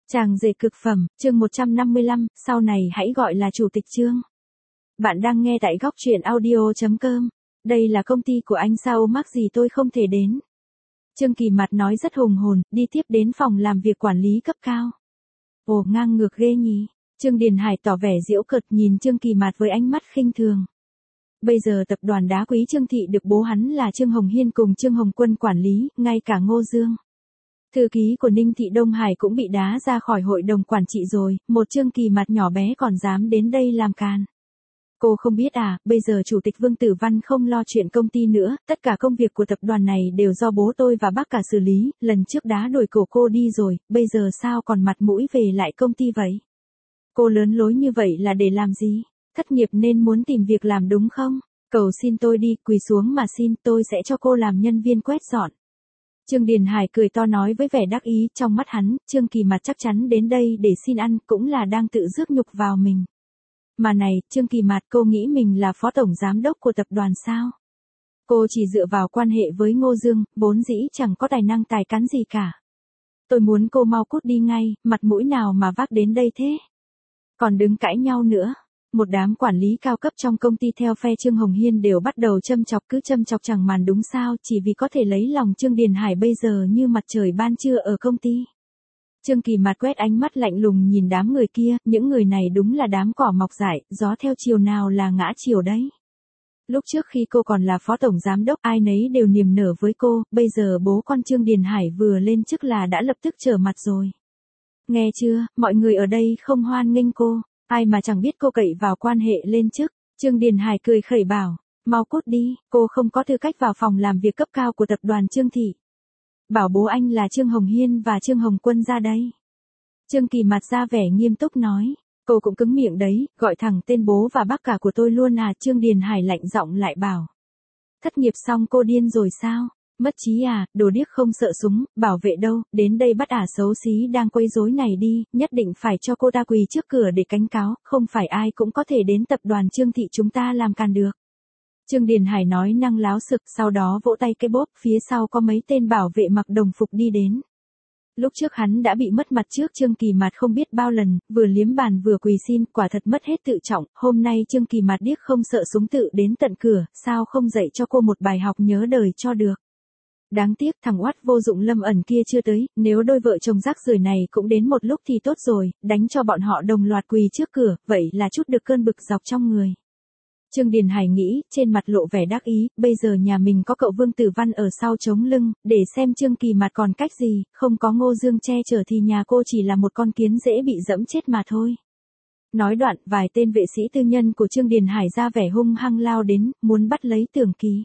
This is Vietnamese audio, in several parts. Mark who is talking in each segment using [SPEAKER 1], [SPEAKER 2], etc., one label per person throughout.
[SPEAKER 1] Chàng rể cực phẩm, chương 155, sau này hãy gọi là chủ tịch Trương. Bạn đang nghe tại góc truyện audio.com. Đây là công ty của anh sao mắc gì tôi không thể đến. Trương Kỳ Mạt nói rất hùng hồn, đi tiếp đến phòng làm việc quản lý cấp cao. Ồ, ngang ngược ghê nhỉ. Trương Điền Hải tỏ vẻ giễu cợt nhìn Trương Kỳ Mạt với ánh mắt khinh thường. Bây giờ tập đoàn đá quý Trương Thị được bố hắn là Trương Hồng Hiên cùng Trương Hồng Quân quản lý, ngay cả Ngô Dương. Thư ký của Ninh Thị Đông Hải cũng bị đá ra khỏi hội đồng quản trị rồi, một Trương Kỳ Mạt nhỏ bé còn dám đến đây làm càn. Cô không biết à, bây giờ Chủ tịch Vương Tử Văn không lo chuyện công ty nữa, tất cả công việc của tập đoàn này đều do bố tôi và bác cả xử lý, lần trước đá đuổi cổ cô đi rồi, bây giờ sao còn mặt mũi về lại công ty vậy? Cô lớn lối như vậy là để làm gì? Thất nghiệp nên muốn tìm việc làm đúng không? Cầu xin tôi đi, quỳ xuống mà xin, tôi sẽ cho cô làm nhân viên quét dọn. Trương Điền Hải cười to nói với vẻ đắc ý, trong mắt hắn, Trương Kỳ Mạt chắc chắn đến đây để xin ăn, cũng là đang tự rước nhục vào mình. Mà này, Trương Kỳ Mạt, cô nghĩ mình là phó tổng giám đốc của tập đoàn sao? Cô chỉ dựa vào quan hệ với Ngô Dương, vốn dĩ chẳng có tài năng tài cán gì cả. Tôi muốn cô mau cút đi ngay, mặt mũi nào mà vác đến đây thế? Còn đứng cãi nhau nữa. Một đám quản lý cao cấp trong công ty theo phe Trương Hồng Hiên đều bắt đầu châm chọc, cứ châm chọc chẳng màn đúng sao, chỉ vì có thể lấy lòng Trương Điền Hải bây giờ như mặt trời ban trưa ở công ty. Trương Kỳ Mạt quét ánh mắt lạnh lùng nhìn đám người kia, những người này đúng là đám cỏ mọc dại, gió theo chiều nào là ngã chiều đấy. Lúc trước khi cô còn là phó tổng giám đốc, ai nấy đều niềm nở với cô, bây giờ bố con Trương Điền Hải vừa lên chức là đã lập tức trở mặt rồi. Nghe chưa, mọi người ở đây không hoan nghênh cô. Ai mà chẳng biết cô cậy vào quan hệ lên chức. Trương Điền Hải cười khẩy bảo, mau cút đi, cô không có tư cách vào phòng làm việc cấp cao của tập đoàn Trương Thị. Bảo bố anh là Trương Hồng Hiên và Trương Hồng Quân ra đây. Trương Kỳ Mạt ra vẻ nghiêm túc nói, cô cũng cứng miệng đấy, gọi thẳng tên bố và bác cả của tôi luôn à. Trương Điền Hải lạnh giọng lại bảo, thất nghiệp xong cô điên rồi sao? Mất trí à, đồ điếc không sợ súng, bảo vệ đâu, đến đây bắt ả xấu xí đang quấy rối này đi, nhất định phải cho cô ta quỳ trước cửa để cánh cáo, không phải ai cũng có thể đến tập đoàn Trương Thị chúng ta làm càn được. Trương Điền Hải nói năng láo xực, sau đó vỗ tay cái bóp, phía sau có mấy tên bảo vệ mặc đồng phục đi đến. Lúc trước hắn đã bị mất mặt trước Trương Kỳ Mạt không biết bao lần, vừa liếm bàn vừa quỳ xin, quả thật mất hết tự trọng, hôm nay Trương Kỳ Mạt điếc không sợ súng tự đến tận cửa, sao không dạy cho cô một bài học nhớ đời cho được. Đáng tiếc thằng oát vô dụng Lâm Ẩn kia chưa tới, nếu đôi vợ chồng rác rưởi này cũng đến một lúc thì tốt rồi, đánh cho bọn họ đồng loạt quỳ trước cửa, vậy là chút được cơn bực dọc trong người. Trương Điền Hải nghĩ, trên mặt lộ vẻ đắc ý, bây giờ nhà mình có cậu Vương Tử Văn ở sau chống lưng, để xem Trương Kỳ Mạt còn cách gì, không có Ngô Dương che chở thì nhà cô chỉ là một con kiến dễ bị dẫm chết mà thôi. Nói đoạn, vài tên vệ sĩ tư nhân của Trương Điền Hải ra vẻ hung hăng lao đến, muốn bắt lấy Tưởng Kỳ.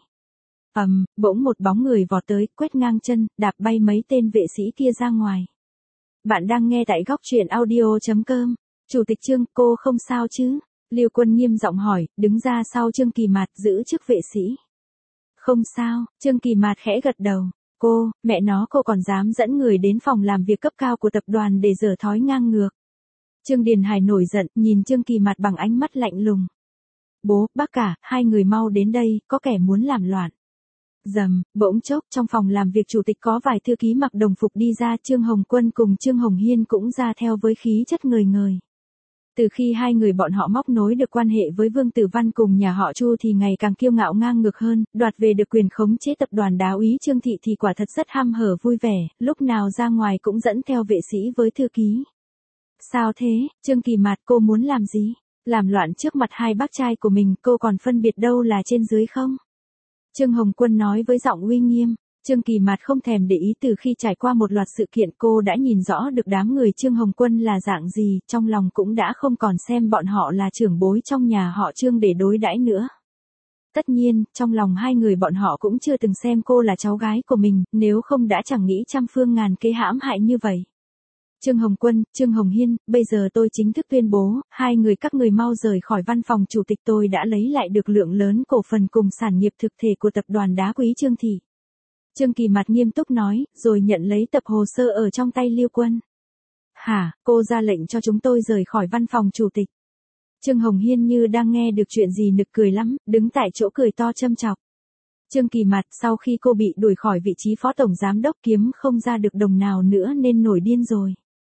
[SPEAKER 1] Bỗng một bóng người vọt tới, quét ngang chân, đạp bay mấy tên vệ sĩ kia ra ngoài. Bạn đang nghe tại góc truyện audio.com. Chủ tịch Trương, cô không sao chứ? Lưu Quân nghiêm giọng hỏi, đứng ra sau Trương Kỳ Mạt giữ chức vệ sĩ. Không sao, Trương Kỳ Mạt khẽ gật đầu. Cô, mẹ nó, cô còn dám dẫn người đến phòng làm việc cấp cao của tập đoàn để giở thói ngang ngược. Trương Điền Hải nổi giận, nhìn Trương Kỳ Mạt bằng ánh mắt lạnh lùng. Bố, bác cả, hai người mau đến đây, có kẻ muốn làm loạn. Rầm, bỗng chốc trong phòng làm việc chủ tịch có vài thư ký mặc đồng phục đi ra, Trương Hồng Quân cùng Trương Hồng Hiên cũng ra theo với khí chất ngời ngời. Từ khi hai người bọn họ móc nối được quan hệ với Vương Tử Văn cùng nhà họ Chu thì ngày càng kiêu ngạo ngang ngược hơn, đoạt về được quyền khống chế tập đoàn đá úy Trương Thị thì quả thật rất ham hở vui vẻ, lúc nào ra ngoài cũng dẫn theo vệ sĩ với thư ký. Sao thế, Trương Kỳ Mạt, cô muốn làm gì? Làm loạn trước mặt hai bác trai của mình, cô còn phân biệt đâu là trên dưới không? Trương Hồng Quân nói với giọng uy nghiêm. Trương Kỳ Mạt không thèm để ý, từ khi trải qua một loạt sự kiện cô đã nhìn rõ được đám người Trương Hồng Quân là dạng gì, trong lòng cũng đã không còn xem bọn họ là trưởng bối trong nhà họ Trương để đối đãi nữa. Tất nhiên, trong lòng hai người bọn họ cũng chưa từng xem cô là cháu gái của mình, nếu không đã chẳng nghĩ trăm phương ngàn kế hãm hại như vậy. Trương Hồng Quân, Trương Hồng Hiên, bây giờ tôi chính thức tuyên bố, hai người các người mau rời khỏi văn phòng chủ tịch, tôi đã lấy lại được lượng lớn cổ phần cùng sản nghiệp thực thể của tập đoàn đá quý Trương Thị. Trương Kỳ Mạt nghiêm túc nói, rồi nhận lấy tập hồ sơ ở trong tay Lưu Quân. Hả, cô ra lệnh cho chúng tôi rời khỏi văn phòng chủ tịch. Trương Hồng Hiên như đang nghe được chuyện gì nực cười lắm, đứng tại chỗ cười to châm chọc. Trương Kỳ Mạt, sau khi cô bị đuổi khỏi vị trí phó tổng giám đốc kiếm không ra được đồng nào nữa nên nổi điên rồi.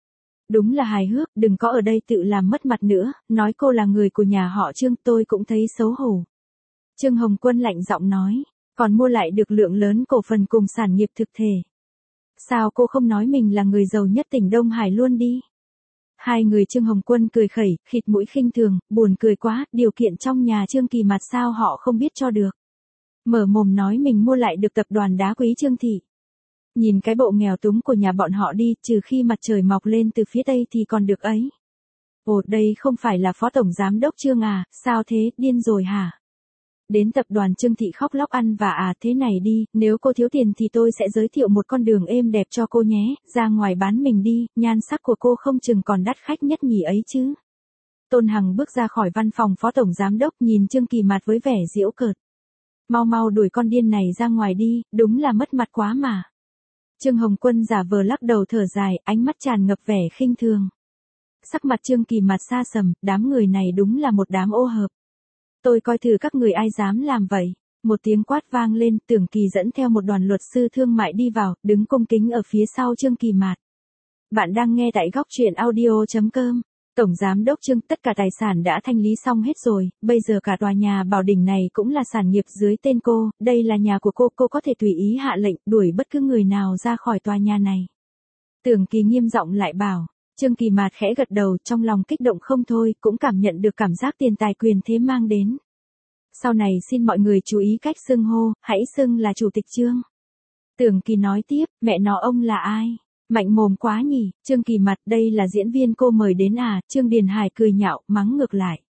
[SPEAKER 1] Đúng là hài hước, đừng có ở đây tự làm mất mặt nữa, nói cô là người của nhà họ Trương tôi cũng thấy xấu hổ. Trương Hồng Quân lạnh giọng nói, còn mua lại được lượng lớn cổ phần cùng sản nghiệp thực thể. Sao cô không nói mình là người giàu nhất tỉnh Đông Hải luôn đi? Hai người Trương Hồng Quân cười khẩy, khịt mũi khinh thường, buồn cười quá, điều kiện trong nhà Trương Kỳ Mạt sao họ không biết cho được. Mở mồm nói mình mua lại được tập đoàn đá quý Trương Thị. Nhìn cái bộ nghèo túng của nhà bọn họ đi, trừ khi mặt trời mọc lên từ phía tây thì còn được ấy. Ồ, đây không phải là phó tổng giám đốc Trương à, sao thế, điên rồi hả? Đến tập đoàn Trương Thị khóc lóc ăn và thế này đi, nếu cô thiếu tiền thì tôi sẽ giới thiệu một con đường êm đẹp cho cô nhé, ra ngoài bán mình đi, nhan sắc của cô không chừng còn đắt khách nhất nhì ấy chứ. Tôn Hằng bước ra khỏi văn phòng phó tổng giám đốc nhìn Trương Kỳ Mạt với vẻ giễu cợt. Mau mau đuổi con điên này ra ngoài đi, đúng là mất mặt quá mà. Trương Hồng Quân giả vờ lắc đầu thở dài, ánh mắt tràn ngập vẻ khinh thường. Sắc mặt Trương Kỳ Mạt xa sầm, đám người này đúng là một đám ô hợp. Tôi coi thử các người ai dám làm vậy. Một tiếng quát vang lên, Tưởng Kỳ dẫn theo một đoàn luật sư thương mại đi vào, đứng cung kính ở phía sau Trương Kỳ Mạt. Bạn đang nghe tại góc truyện audio.com. Tổng giám đốc Trương, tất cả tài sản đã thanh lý xong hết rồi, bây giờ cả tòa nhà Bảo Đình này cũng là sản nghiệp dưới tên cô, đây là nhà của cô có thể tùy ý hạ lệnh đuổi bất cứ người nào ra khỏi tòa nhà này. Tưởng Kỳ nghiêm giọng lại bảo. Trương Kỳ Mạt khẽ gật đầu, trong lòng kích động không thôi, cũng cảm nhận được cảm giác tiền tài quyền thế mang đến. Sau này xin mọi người chú ý cách xưng hô, hãy xưng là Chủ tịch Trương. Tưởng Kỳ nói tiếp, mẹ nó ông là ai? Mạnh mồm quá nhỉ, Trương Kỳ Mạt, đây là diễn viên cô mời đến à? Trương Điền Hải cười nhạo, mắng ngược lại.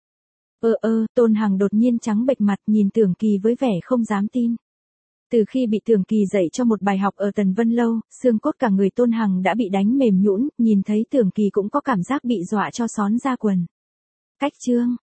[SPEAKER 1] Tôn Hằng đột nhiên trắng bệch mặt nhìn Tưởng Kỳ với vẻ không dám tin. Từ khi bị Tưởng Kỳ dạy cho một bài học ở Tần Vân Lâu, xương cốt cả người Tôn Hằng đã bị đánh mềm nhũn, nhìn thấy Tưởng Kỳ cũng có cảm giác bị dọa cho xón ra quần. Cách Trương,